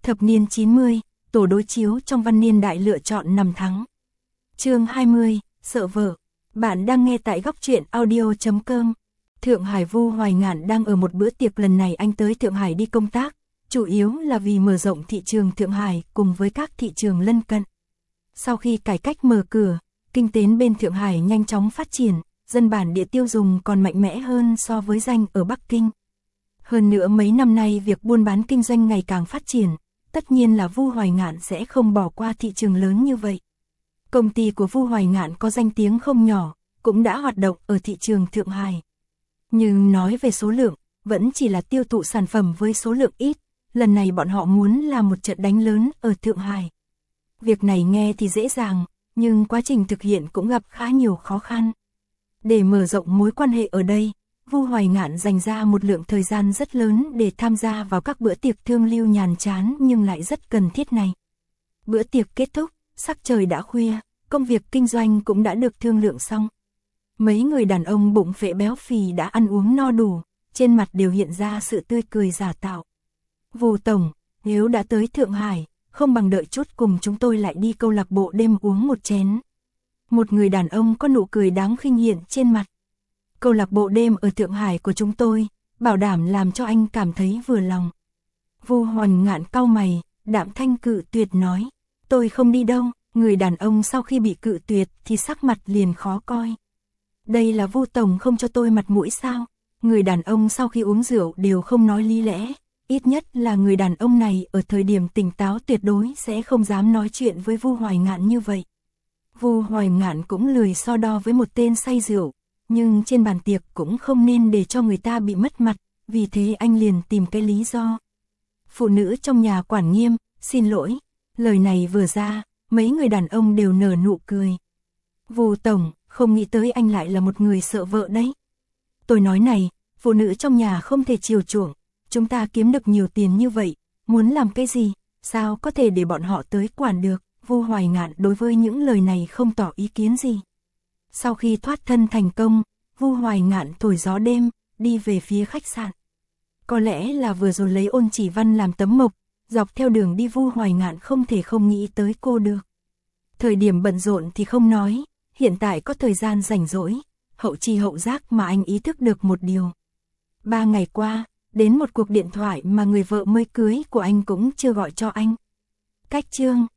Thập niên 90, tổ đối chiếu trong văn niên đại lựa chọn năm tháng. Chương 20, sợ vợ. Bạn đang nghe tại góc truyện audio.com. Thượng Hải. Vu Hoài Ngạn đang ở một bữa tiệc. Lần này anh tới Thượng Hải đi công tác, chủ yếu là vì mở rộng thị trường Thượng Hải cùng với các thị trường lân cận. Sau khi cải cách mở cửa, kinh tế bên Thượng Hải nhanh chóng phát triển, dân bản địa tiêu dùng còn mạnh mẽ hơn so với danh ở Bắc Kinh. Hơn nữa mấy năm nay việc buôn bán kinh doanh ngày càng phát triển, tất nhiên là Vu Hoài Ngạn sẽ không bỏ qua thị trường lớn như vậy. Công ty của Vu Hoài Ngạn có danh tiếng không nhỏ, cũng đã hoạt động ở thị trường Thượng Hải. Nhưng nói về số lượng, vẫn chỉ là tiêu thụ sản phẩm với số lượng ít, lần này bọn họ muốn làm một trận đánh lớn ở Thượng Hải. Việc này nghe thì dễ dàng, nhưng quá trình thực hiện cũng gặp khá nhiều khó khăn. Để mở rộng mối quan hệ ở đây, Vu Hoài Ngạn dành ra một lượng thời gian rất lớn để tham gia vào các bữa tiệc thương lưu nhàn chán nhưng lại rất cần thiết này. Bữa tiệc kết thúc, sắc trời đã khuya, công việc kinh doanh cũng đã được thương lượng xong. Mấy người đàn ông bụng phệ béo phì đã ăn uống no đủ, trên mặt đều hiện ra sự tươi cười giả tạo. Vu tổng, nếu đã tới Thượng Hải, không bằng đợi chút cùng chúng tôi lại đi câu lạc bộ đêm uống một chén. Một người đàn ông có nụ cười đáng khinh hiện trên mặt. Câu lạc bộ đêm ở Thượng Hải của chúng tôi, bảo đảm làm cho anh cảm thấy vừa lòng. Vu Hoài Ngạn cau mày, đạm thanh cự tuyệt nói, tôi không đi đâu. Người đàn ông sau khi bị cự tuyệt thì sắc mặt liền khó coi. Đây là Vu tổng không cho tôi mặt mũi sao? Người đàn ông sau khi uống rượu đều không nói lý lẽ, ít nhất là người đàn ông này ở thời điểm tỉnh táo tuyệt đối sẽ không dám nói chuyện với Vu Hoài Ngạn như vậy. Vu Hoài Ngạn cũng lười so đo với một tên say rượu, nhưng trên bàn tiệc cũng không nên để cho người ta bị mất mặt, vì thế anh liền tìm cái lý do. Phụ nữ trong nhà quản nghiêm, xin lỗi. Lời này vừa ra, mấy người đàn ông đều nở nụ cười. Vu tổng, không nghĩ tới anh lại là một người sợ vợ đấy. Tôi nói này, phụ nữ trong nhà không thể chiều chuộng, chúng ta kiếm được nhiều tiền như vậy, muốn làm cái gì, sao có thể để bọn họ tới quản được. Vu Hoài Ngạn đối với những lời này không tỏ ý kiến gì. Sau khi thoát thân thành công, Vu Hoài Ngạn thổi gió đêm, đi về phía khách sạn. Có lẽ là vừa rồi lấy Ôn Chỉ Văn làm tấm mộc, dọc theo đường đi Vu Hoài Ngạn không thể không nghĩ tới cô được. Thời điểm bận rộn thì không nói, hiện tại có thời gian rảnh rỗi, hậu chi hậu giác mà anh ý thức được một điều. 3 ngày qua, đến một cuộc điện thoại mà người vợ mới cưới của anh cũng chưa gọi cho anh. Cách chương